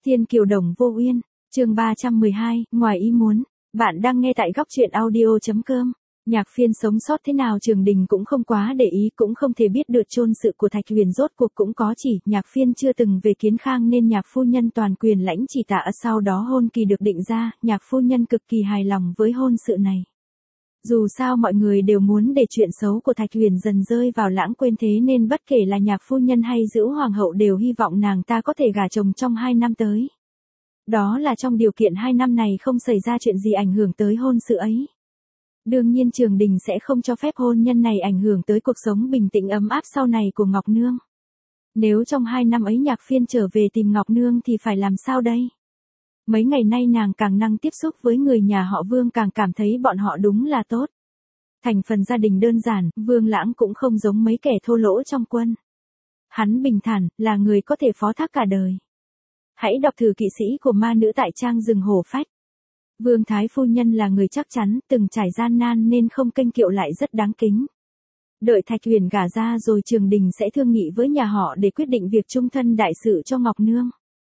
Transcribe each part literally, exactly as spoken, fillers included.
Thiên kiều đồng vô uyên, chương ba trăm mười hai, ngoài ý muốn. Bạn đang nghe tại góc truyện audio chấm com. Nhạc Phiên sống sót thế nào Trường Đình cũng không quá để ý, cũng không thể biết được chôn sự của Thạch Huyền rốt cuộc cũng có chỉ. Nhạc Phiên chưa từng về Kiến Khang nên nhạc phu nhân toàn quyền lãnh chỉ tạ. Sau đó hôn kỳ được định ra, nhạc phu nhân cực kỳ hài lòng với hôn sự này. Dù sao mọi người đều muốn để chuyện xấu của Thạch Huyền dần rơi vào lãng quên, thế nên bất kể là nhạc phu nhân hay giữ hoàng hậu đều hy vọng nàng ta có thể gả chồng trong hai năm tới. Đó là trong điều kiện hai năm này không xảy ra chuyện gì ảnh hưởng tới hôn sự ấy. Đương nhiên Trường Đình sẽ không cho phép hôn nhân này ảnh hưởng tới cuộc sống bình tĩnh ấm áp sau này của Ngọc Nương. Nếu trong hai năm ấy Nhạc Phiên trở về tìm Ngọc Nương thì phải làm sao đây? Mấy ngày nay nàng càng năng tiếp xúc với người nhà họ Vương càng cảm thấy bọn họ đúng là tốt. Thành phần gia đình đơn giản, Vương Lãng cũng không giống mấy kẻ thô lỗ trong quân. Hắn bình thản, là người có thể phó thác cả đời. Hãy đọc thử Kỵ sĩ của ma nữ tại trang rừng hổ phách. Vương Thái phu nhân là người chắc chắn, từng trải gian nan nên không kênh kiệu lại rất đáng kính. Đợi Thạch Huyền gả ra rồi Trường Đình sẽ thương nghị với nhà họ để quyết định việc chung thân đại sự cho Ngọc Nương.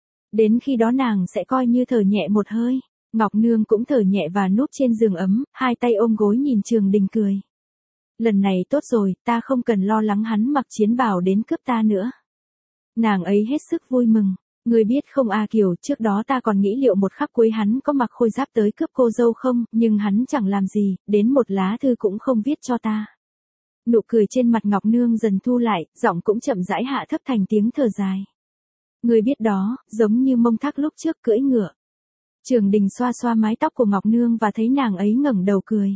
Đến khi đó nàng sẽ coi như thở nhẹ một hơi. Ngọc Nương cũng thở nhẹ và núp trên giường ấm, hai tay ôm gối nhìn Trường Đình cười. Lần này tốt rồi, ta không cần lo lắng hắn mặc chiến bào đến cướp ta nữa. Nàng ấy hết sức vui mừng. Ngươi biết không A Kiều, trước đó ta còn nghĩ liệu một khắc cuối hắn có mặc khôi giáp tới cướp cô dâu không, nhưng hắn chẳng làm gì, đến một lá thư cũng không viết cho ta. Nụ cười trên mặt Ngọc Nương dần thu lại, giọng cũng chậm rãi hạ thấp thành tiếng thở dài. Ngươi biết đó, giống như Mông Thác lúc trước cưỡi ngựa. Trường Đình xoa xoa mái tóc của Ngọc Nương và thấy nàng ấy ngẩng đầu cười.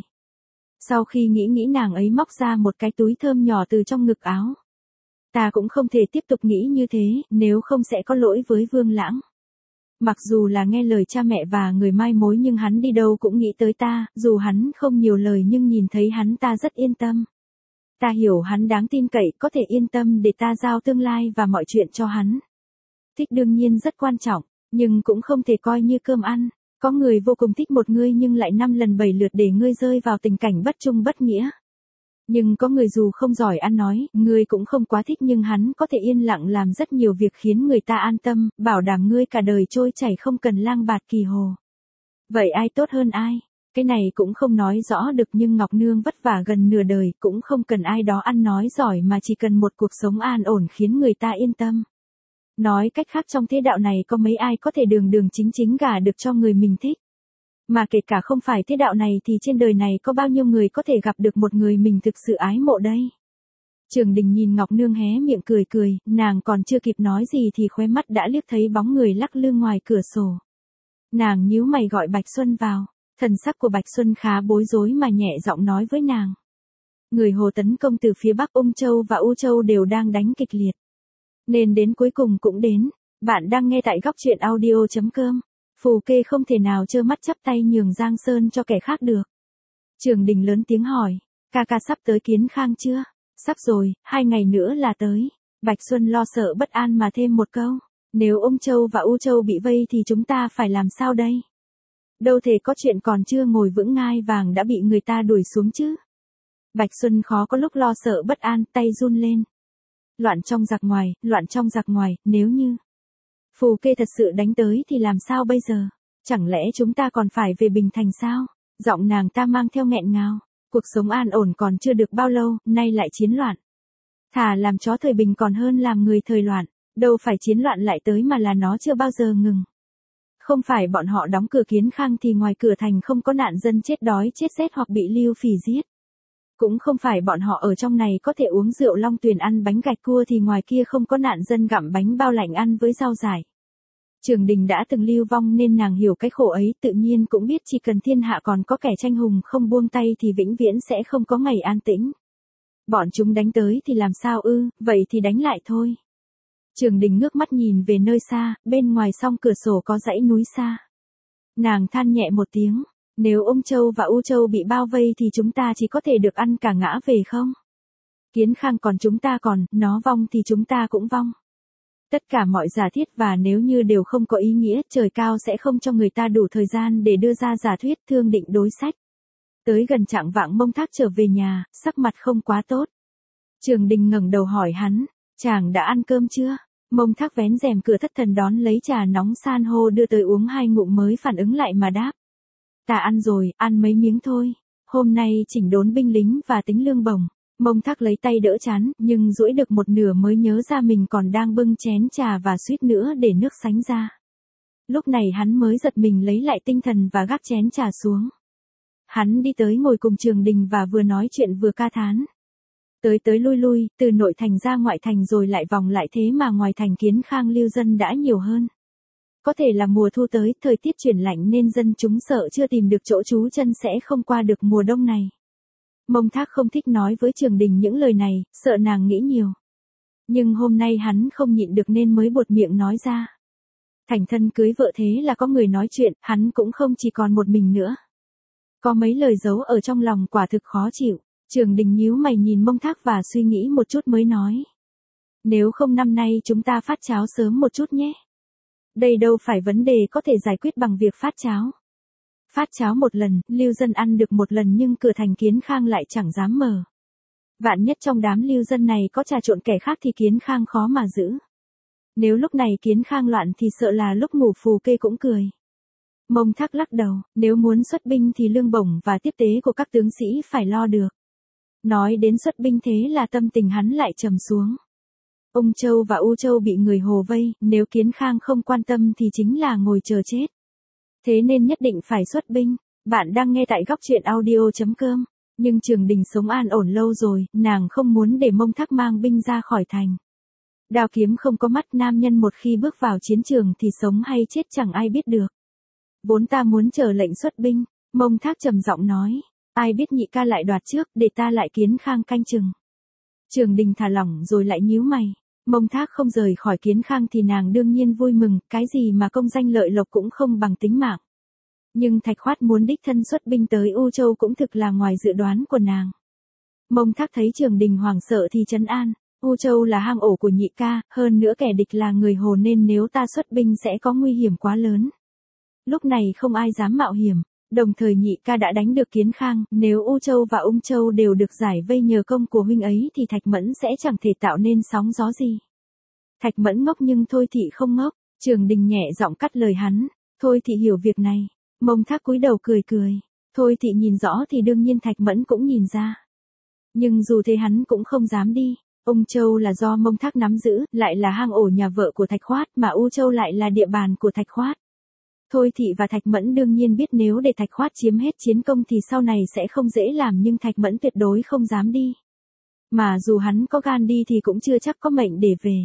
Sau khi nghĩ nghĩ nàng ấy móc ra một cái túi thơm nhỏ từ trong ngực áo. Ta cũng không thể tiếp tục nghĩ như thế, nếu không sẽ có lỗi với Vương Lãng. Mặc dù là nghe lời cha mẹ và người mai mối nhưng hắn đi đâu cũng nghĩ tới ta, dù hắn không nhiều lời nhưng nhìn thấy hắn ta rất yên tâm. Ta hiểu hắn đáng tin cậy, có thể yên tâm để ta giao tương lai và mọi chuyện cho hắn. Thích đương nhiên rất quan trọng, nhưng cũng không thể coi như cơm ăn. Có người vô cùng thích một ngươi nhưng lại năm lần bảy lượt để ngươi rơi vào tình cảnh bất trung bất nghĩa. Nhưng có người dù không giỏi ăn nói, ngươi cũng không quá thích nhưng hắn có thể yên lặng làm rất nhiều việc khiến người ta an tâm, bảo đảm ngươi cả đời trôi chảy không cần lang bạt kỳ hồ. Vậy ai tốt hơn ai? Cái này cũng không nói rõ được nhưng Ngọc Nương vất vả gần nửa đời cũng không cần ai đó ăn nói giỏi mà chỉ cần một cuộc sống an ổn khiến người ta yên tâm. Nói cách khác trong thế đạo này có mấy ai có thể đường đường chính chính gả được cho người mình thích. Mà kể cả không phải thế đạo này thì trên đời này có bao nhiêu người có thể gặp được một người mình thực sự ái mộ đây. Trường Đình nhìn Ngọc Nương hé miệng cười cười, nàng còn chưa kịp nói gì thì khóe mắt đã liếc thấy bóng người lắc lư ngoài cửa sổ. Nàng nhíu mày gọi Bạch Xuân vào, thần sắc của Bạch Xuân khá bối rối mà nhẹ giọng nói với nàng. Người Hồ tấn công từ phía Bắc Ung Châu và U Châu đều đang đánh kịch liệt. Nên đến cuối cùng cũng đến, bạn đang nghe tại góc truyện audio chấm com. Phù Kê không thể nào trơ mắt chắp tay nhường Giang Sơn cho kẻ khác được. Trường Đình lớn tiếng hỏi, ca ca sắp tới Kiến Khang chưa? Sắp rồi, hai ngày nữa là tới. Bạch Xuân lo sợ bất an mà thêm một câu, nếu Ung Châu và U Châu bị vây thì chúng ta phải làm sao đây? Đâu thể có chuyện còn chưa ngồi vững ngai vàng đã bị người ta đuổi xuống chứ. Bạch Xuân khó có lúc lo sợ bất an, tay run lên. Loạn trong giặc ngoài, loạn trong giặc ngoài, nếu như Phù Kê thật sự đánh tới thì làm sao bây giờ? Chẳng lẽ chúng ta còn phải về Bình Thành sao? Giọng nàng ta mang theo nghẹn ngào. Cuộc sống an ổn còn chưa được bao lâu, nay lại chiến loạn. Thà làm chó thời bình còn hơn làm người thời loạn. Đâu phải chiến loạn lại tới mà là nó chưa bao giờ ngừng. Không phải bọn họ đóng cửa Kiến Khang thì ngoài cửa thành không có nạn dân chết đói chết rét hoặc bị Lưu Phỉ giết. Cũng không phải bọn họ ở trong này có thể uống rượu long tuyền ăn bánh gạch cua thì ngoài kia không có nạn dân gặm bánh bao lạnh ăn với rau dại. Trường Đình đã từng lưu vong nên nàng hiểu cái khổ ấy, tự nhiên cũng biết chỉ cần thiên hạ còn có kẻ tranh hùng không buông tay thì vĩnh viễn sẽ không có ngày an tĩnh. Bọn chúng đánh tới thì làm sao ư, vậy thì đánh lại thôi. Trường Đình ngước mắt nhìn về nơi xa, bên ngoài song cửa sổ có dãy núi xa. Nàng than nhẹ một tiếng. Nếu Ung Châu và U Châu bị bao vây thì chúng ta chỉ có thể được ăn cả ngã về không? Kiến Khang còn chúng ta còn, nó vong thì chúng ta cũng vong. Tất cả mọi giả thiết và nếu như đều không có ý nghĩa, trời cao sẽ không cho người ta đủ thời gian để đưa ra giả thuyết thương định đối sách. Tới gần trạng vạng Mông Thác trở về nhà, sắc mặt không quá tốt. Trường Đình ngẩng đầu hỏi hắn, chàng đã ăn cơm chưa? Mông Thác vén rèm cửa thất thần đón lấy trà nóng san hô đưa tới uống hai ngụm mới phản ứng lại mà đáp. Ta ăn rồi, ăn mấy miếng thôi. Hôm nay chỉnh đốn binh lính và tính lương bổng. Mông Thác lấy tay đỡ chán, nhưng duỗi được một nửa mới nhớ ra mình còn đang bưng chén trà và suýt nữa để nước sánh ra. Lúc này hắn mới giật mình lấy lại tinh thần và gác chén trà xuống. Hắn đi tới ngồi cùng Trường Đình và vừa nói chuyện vừa ca thán. Tới tới lui lui, từ nội thành ra ngoại thành rồi lại vòng lại thế mà ngoài thành Kiến Khang lưu dân đã nhiều hơn. Có thể là mùa thu tới, thời tiết chuyển lạnh nên dân chúng sợ chưa tìm được chỗ trú chân sẽ không qua được mùa đông này. Mông Thác không thích nói với Trường Đình những lời này, sợ nàng nghĩ nhiều. Nhưng hôm nay hắn không nhịn được nên mới buột miệng nói ra. Thành thân cưới vợ thế là có người nói chuyện, hắn cũng không chỉ còn một mình nữa. Có mấy lời giấu ở trong lòng quả thực khó chịu. Trường Đình nhíu mày nhìn Mông Thác và suy nghĩ một chút mới nói. Nếu không năm nay chúng ta phát cháo sớm một chút nhé. Đây đâu phải vấn đề có thể giải quyết bằng việc phát cháo. Phát cháo một lần, lưu dân ăn được một lần nhưng cửa thành Kiến Khang lại chẳng dám mở. Vạn nhất trong đám lưu dân này có trà trộn kẻ khác thì Kiến Khang khó mà giữ. Nếu lúc này Kiến Khang loạn thì sợ là lúc ngủ Phù Kê cũng cười. Mông Thác lắc đầu, nếu muốn xuất binh thì lương bổng và tiếp tế của các tướng sĩ phải lo được. Nói đến xuất binh thế là tâm tình hắn lại trầm xuống. Ung Châu và U Châu bị người Hồ vây, nếu Kiến Khang không quan tâm thì chính là ngồi chờ chết. Thế nên nhất định phải xuất binh. Bạn đang nghe tại góc truyện audio chấm com. Nhưng Trường Đình sống an ổn lâu rồi, nàng không muốn để Mông Thác mang binh ra khỏi thành. Đao kiếm không có mắt, nam nhân một khi bước vào chiến trường thì sống hay chết chẳng ai biết được. Vốn ta muốn chờ lệnh xuất binh, Mông Thác trầm giọng nói. Ai biết nhị ca lại đoạt trước, để ta lại Kiến Khang canh chừng. Trường Đình thả lỏng rồi lại nhíu mày. Mông Thác không rời khỏi Kiến Khang thì nàng đương nhiên vui mừng, cái gì mà công danh lợi lộc cũng không bằng tính mạng. Nhưng Thạch Khoát muốn đích thân xuất binh tới U Châu cũng thực là ngoài dự đoán của nàng. Mông Thác thấy Trường Đình hoảng sợ thì trấn an. U Châu là hang ổ của nhị ca, hơn nữa kẻ địch là người Hồ nên nếu ta xuất binh sẽ có nguy hiểm quá lớn. Lúc này không ai dám mạo hiểm. Đồng thời nhị ca đã đánh được Kiến Khang, nếu U Châu và Ung Châu đều được giải vây nhờ công của huynh ấy thì Thạch Mẫn sẽ chẳng thể tạo nên sóng gió gì. Thạch Mẫn ngốc nhưng Thôi Thị không ngốc. Trường Đình nhẹ giọng cắt lời hắn. Thôi Thị hiểu việc này. Mông Thác cúi đầu cười cười. Thôi Thị nhìn rõ thì đương nhiên Thạch Mẫn cũng nhìn ra. Nhưng dù thế hắn cũng không dám đi. Ung Châu là do Mông Thác nắm giữ, lại là hang ổ nhà vợ của Thạch Khoát, mà U Châu lại là địa bàn của Thạch Khoát. Thôi Thị và Thạch Mẫn đương nhiên biết nếu để Thạch Khoát chiếm hết chiến công thì sau này sẽ không dễ làm, nhưng Thạch Mẫn tuyệt đối không dám đi. Mà dù hắn có gan đi thì cũng chưa chắc có mệnh để về.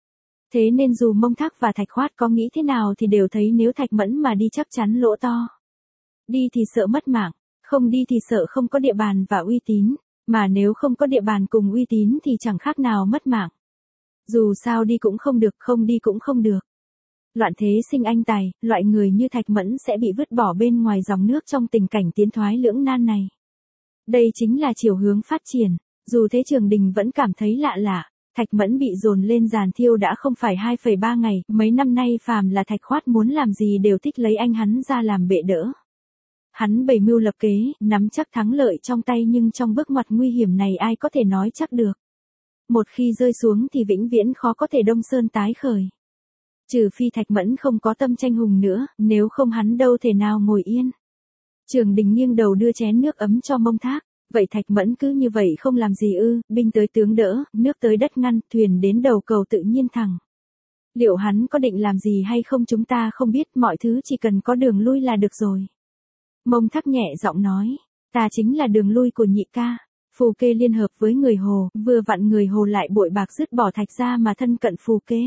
Thế nên dù Mông Thác và Thạch Khoát có nghĩ thế nào thì đều thấy nếu Thạch Mẫn mà đi chắc chắn lỗ to. Đi thì sợ mất mạng, không đi thì sợ không có địa bàn và uy tín, mà nếu không có địa bàn cùng uy tín thì chẳng khác nào mất mạng. Dù sao đi cũng không được, không đi cũng không được. Loạn thế sinh anh tài, loại người như Thạch Mẫn sẽ bị vứt bỏ bên ngoài dòng nước trong tình cảnh tiến thoái lưỡng nan này. Đây chính là chiều hướng phát triển. Dù thế Trường Đình vẫn cảm thấy lạ lạ. Thạch Mẫn bị dồn lên giàn thiêu đã không phải hai phẩy ba ngày, mấy năm nay phàm là Thạch Khoát muốn làm gì đều thích lấy anh hắn ra làm bệ đỡ. Hắn bày mưu lập kế, nắm chắc thắng lợi trong tay nhưng trong bước ngoặt nguy hiểm này ai có thể nói chắc được. Một khi rơi xuống thì vĩnh viễn khó có thể đông sơn tái khởi. Trừ phi Thạch Mẫn không có tâm tranh hùng nữa, nếu không hắn đâu thể nào ngồi yên. Trường Đình nghiêng đầu đưa chén nước ấm cho Mông Thác. Vậy Thạch Mẫn cứ như vậy không làm gì ư? Binh tới tướng đỡ, nước tới đất ngăn, thuyền đến đầu cầu tự nhiên thẳng. Liệu hắn có định làm gì hay không chúng ta không biết, mọi thứ chỉ cần có đường lui là được rồi. Mông Thác nhẹ giọng nói, ta chính là đường lui của nhị ca. Phù Kê liên hợp với người Hồ, vừa vặn người Hồ lại bội bạc dứt bỏ Thạch ra mà thân cận Phù Kê.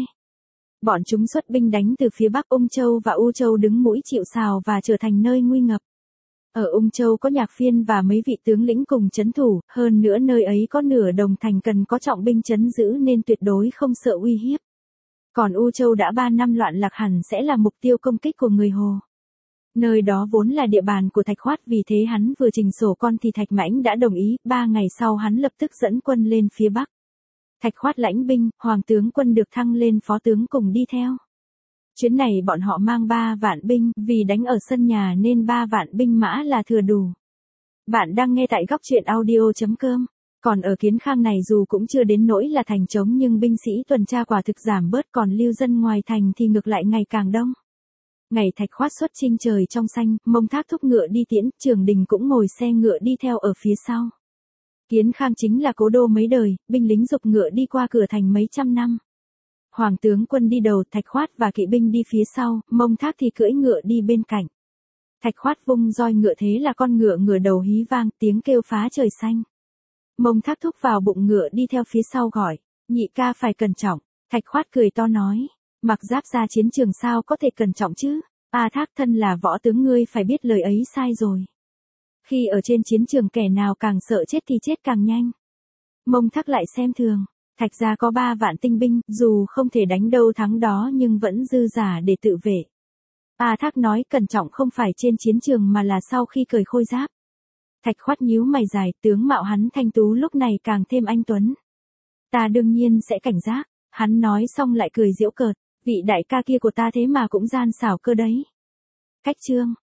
Bọn chúng xuất binh đánh từ phía Bắc, Ung Châu và U Châu đứng mũi chịu sào và trở thành nơi nguy ngập. Ở Ung Châu có Nhạc Phiên và mấy vị tướng lĩnh cùng trấn thủ, hơn nữa nơi ấy có nửa đồng thành cần có trọng binh trấn giữ nên tuyệt đối không sợ uy hiếp. Còn U Châu đã ba năm loạn lạc hẳn sẽ là mục tiêu công kích của người Hồ. Nơi đó vốn là địa bàn của Thạch Khoát, vì thế hắn vừa trình sổ con thì Thạch Mãnh đã đồng ý, ba ngày sau hắn lập tức dẫn quân lên phía Bắc. Thạch Khoát lãnh binh, Hoàng tướng quân được thăng lên phó tướng cùng đi theo. Chuyến này bọn họ mang ba vạn binh, vì đánh ở sân nhà nên ba vạn binh mã là thừa đủ. Bạn đang nghe tại góc truyện audio chấm com. Còn ở Kiến Khang này dù cũng chưa đến nỗi là thành trống nhưng binh sĩ tuần tra quả thực giảm bớt, còn lưu dân ngoài thành thì ngược lại ngày càng đông. Ngày Thạch Khoát xuất chinh trời trong xanh, Mông Thác thúc ngựa đi tiễn, Trường Đình cũng ngồi xe ngựa đi theo ở phía sau. Kiến Khang chính là cố đô mấy đời, binh lính giục ngựa đi qua cửa thành mấy trăm năm. Hoàng tướng quân đi đầu, Thạch Khoát và kỵ binh đi phía sau, Mông Thác thì cưỡi ngựa đi bên cạnh. Thạch Khoát vung roi ngựa thế là con ngựa ngửa đầu hí vang, tiếng kêu phá trời xanh. Mông Thác thúc vào bụng ngựa đi theo phía sau gọi, nhị ca phải cẩn trọng. Thạch Khoát cười to nói, mặc giáp ra chiến trường sao có thể cẩn trọng chứ, A Thác thân là võ tướng ngươi phải biết lời ấy sai rồi. Khi ở trên chiến trường kẻ nào càng sợ chết thì chết càng nhanh. Mông Thác lại xem thường, Thạch gia có ba vạn tinh binh, dù không thể đánh đâu thắng đó nhưng vẫn dư giả để tự vệ. A Thác nói cẩn trọng không phải trên chiến trường mà là sau khi cởi khôi giáp. Thạch Khoát nhíu mày dài, tướng mạo hắn thanh tú lúc này càng thêm anh tuấn. Ta đương nhiên sẽ cảnh giác, hắn nói xong lại cười giễu cợt, vị đại ca kia của ta thế mà cũng gian xảo cơ đấy. Cách chương